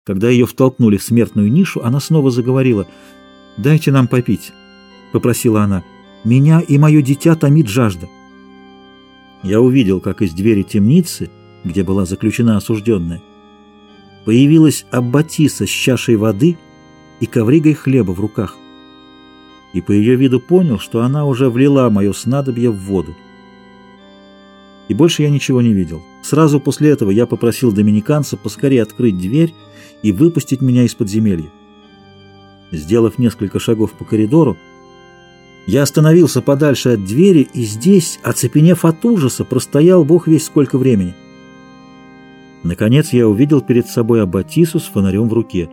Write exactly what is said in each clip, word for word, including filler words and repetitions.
Когда ее втолкнули в смертную нишу, она снова заговорила. «Дайте нам попить», — попросила она. «Меня и мое дитя томит жажда». Я увидел, как из двери темницы, где была заключена осужденная, появилась Аббатиса с чашей воды и ковригой хлеба в руках. И по ее виду понял, что она уже влила мое снадобье в воду. И больше я ничего не видел. Сразу после этого я попросил доминиканца поскорее открыть дверь и выпустить меня из подземелья. Сделав несколько шагов по коридору, я остановился подальше от двери и здесь, оцепенев от ужаса, простоял бог весть сколько времени. Наконец я увидел перед собой Аббатису с фонарем в руке.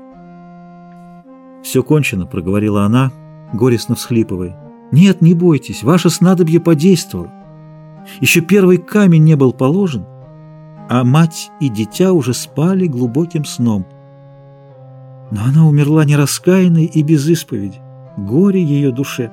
«Все кончено», — проговорила она, горестно всхлипывая. «Нет, не бойтесь, ваше снадобье подействовало. Еще первый камень не был положен, а мать и дитя уже спали глубоким сном. Но она умерла нераскаянной и без исповеди. Горе ее душе».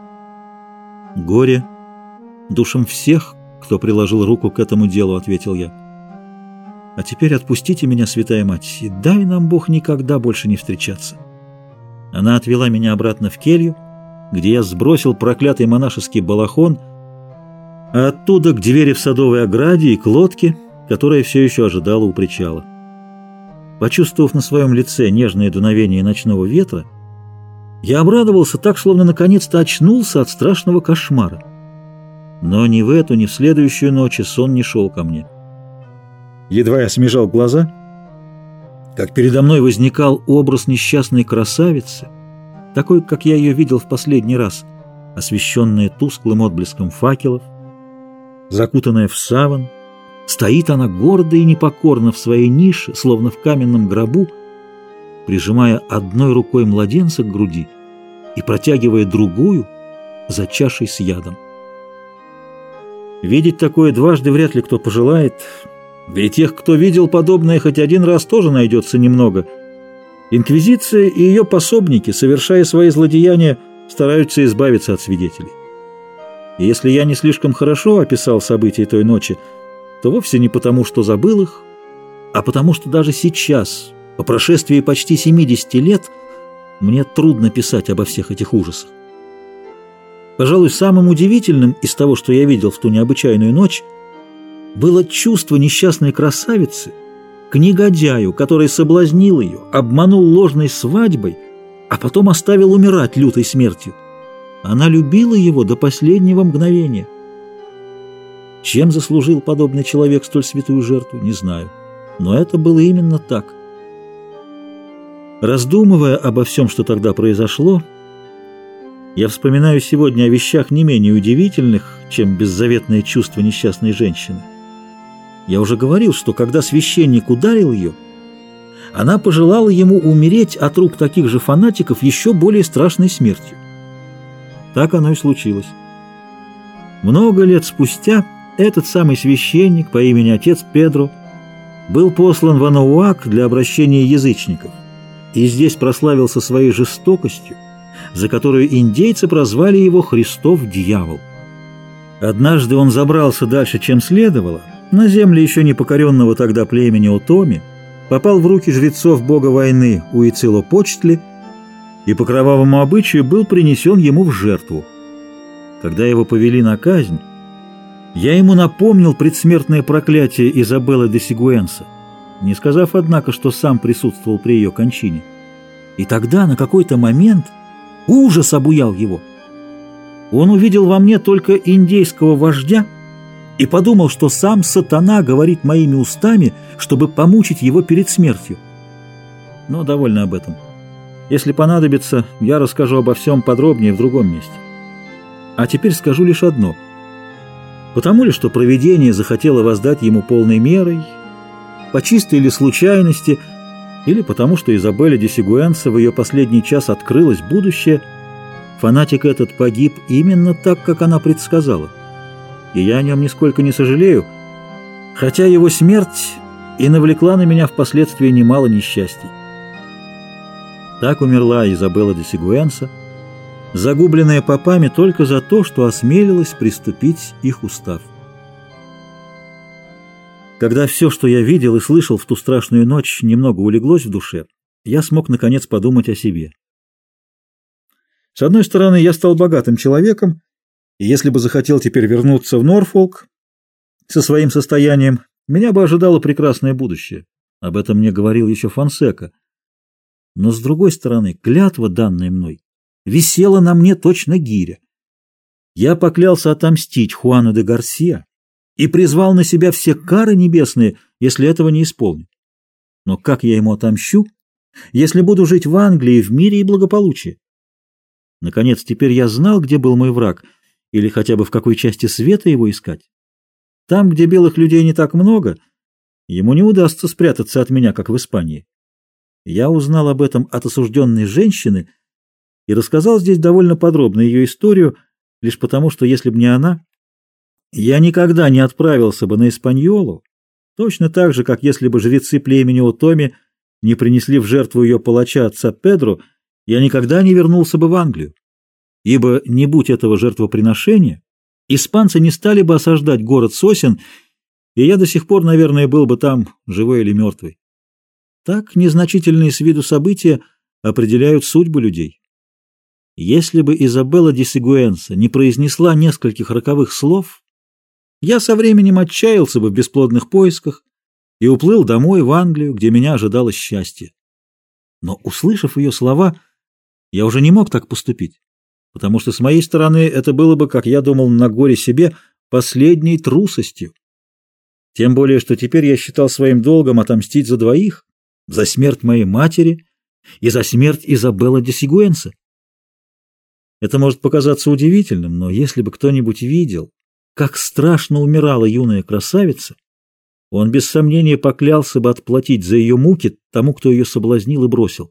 «Горе душам всех, кто приложил руку к этому делу», — ответил я. «А теперь отпустите меня, святая мать, и дай нам Бог никогда больше не встречаться». Она отвела меня обратно в келью, где я сбросил проклятый монашеский балахон, а оттуда к двери в садовой ограде и к лодке, которая все еще ожидала у причала. Почувствовав на своем лице нежное дуновение ночного ветра, я обрадовался так, словно наконец-то очнулся от страшного кошмара. Но ни в эту, ни в следующую ночь сон не шел ко мне. Едва я смежал глаза, как передо мной возникал образ несчастной красавицы, такой, как я ее видел в последний раз, освещенная тусклым отблеском факелов, закутанная в саван. Стоит она гордо и непокорно в своей нише, словно в каменном гробу, прижимая одной рукой младенца к груди и протягивая другую за чашей с ядом. Видеть такое дважды вряд ли кто пожелает, да и тех, кто видел подобное хоть один раз, тоже найдется немного. Инквизиция и ее пособники, совершая свои злодеяния, стараются избавиться от свидетелей. И если я не слишком хорошо описал события той ночи, то вовсе не потому, что забыл их, а потому, что даже сейчас, по прошествии почти семидесяти лет, мне трудно писать обо всех этих ужасах. Пожалуй, самым удивительным из того, что я видел в ту необычайную ночь, было чувство несчастной красавицы к негодяю, который соблазнил ее, обманул ложной свадьбой, а потом оставил умирать лютой смертью. Она любила его до последнего мгновения. Чем заслужил подобный человек столь святую жертву, не знаю. Но это было именно так. Раздумывая обо всем, что тогда произошло, я вспоминаю сегодня о вещах не менее удивительных, чем беззаветное чувство несчастной женщины. Я уже говорил, что когда священник ударил ее, она пожелала ему умереть от рук таких же фанатиков еще более страшной смертью. Так оно и случилось. Много лет спустя этот самый священник по имени отец Педро был послан в Анауак для обращения язычников и здесь прославился своей жестокостью, за которую индейцы прозвали его Христов дьявол. Однажды он забрался дальше, чем следовало, на земле еще не покоренного тогда племени Отоми, попал в руки жрецов бога войны Уицилопочтли и по кровавому обычаю был принесен ему в жертву. Когда его повели на казнь, я ему напомнил предсмертное проклятие Изабеллы де Сигуэнса, не сказав, однако, что сам присутствовал при ее кончине. И тогда на какой-то момент ужас обуял его. Он увидел во мне только индейского вождя и подумал, что сам сатана говорит моими устами, чтобы помучить его перед смертью. Но довольно об этом. Если понадобится, я расскажу обо всем подробнее в другом месте. А теперь скажу лишь одно. Потому ли, что провидение захотело воздать ему полной мерой, по чистой ли случайности, или потому, что Изабелле де Сигуэнса в ее последний час открылось будущее, фанатик этот погиб именно так, как она предсказала. И я о нем нисколько не сожалею, хотя его смерть и навлекла на меня впоследствии немало несчастий. Так умерла Изабелла де Сигуэнса, загубленная попами только за то, что осмелилась приступить их устав. Когда все, что я видел и слышал в ту страшную ночь, немного улеглось в душе, я смог, наконец, подумать о себе. С одной стороны, я стал богатым человеком, и если бы захотел теперь вернуться в Норфолк со своим состоянием, меня бы ожидало прекрасное будущее. Об этом мне говорил еще Фонсека. Но, с другой стороны, клятва, данная мной, висела на мне точно гиря. Я поклялся отомстить Хуану де Гарсия и призвал на себя все кары небесные, если этого не исполню. Но как я ему отомщу, если буду жить в Англии в мире и благополучии? Наконец, теперь я знал, где был мой враг, или хотя бы в какой части света его искать. Там, где белых людей не так много, ему не удастся спрятаться от меня, как в Испании. Я узнал об этом от осужденной женщины и рассказал здесь довольно подробно ее историю, лишь потому, что если бы не она, я никогда не отправился бы на Испаньолу, точно так же, как если бы жрецы племени Отоми не принесли в жертву ее палача отца Педро, я никогда не вернулся бы в Англию. Ибо, не будь этого жертвоприношения, испанцы не стали бы осаждать город сосен, и я до сих пор, наверное, был бы там, живой или мертвый. Так незначительные с виду события определяют судьбу людей. Если бы Изабелла де Сигуэнса не произнесла нескольких роковых слов, я со временем отчаялся бы в бесплодных поисках и уплыл домой в Англию, где меня ожидало счастье. Но, услышав ее слова, я уже не мог так поступить, потому что с моей стороны это было бы, как я думал, на горе себе, последней трусостью. Тем более, что теперь я считал своим долгом отомстить за двоих, за смерть моей матери и за смерть Изабеллы де Сигуэнса. Это может показаться удивительным, но если бы кто-нибудь видел, как страшно умирала юная красавица, он без сомнения поклялся бы отплатить за ее муки тому, кто ее соблазнил и бросил.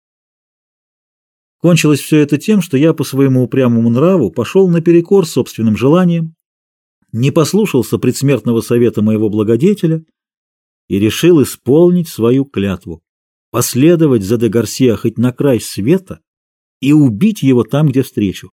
Кончилось все это тем, что я по своему упрямому нраву пошел наперекор собственным желаниям, не послушался предсмертного совета моего благодетеля и решил исполнить свою клятву, последовать за де Гарсиа хоть на край света и убить его там, где встречу.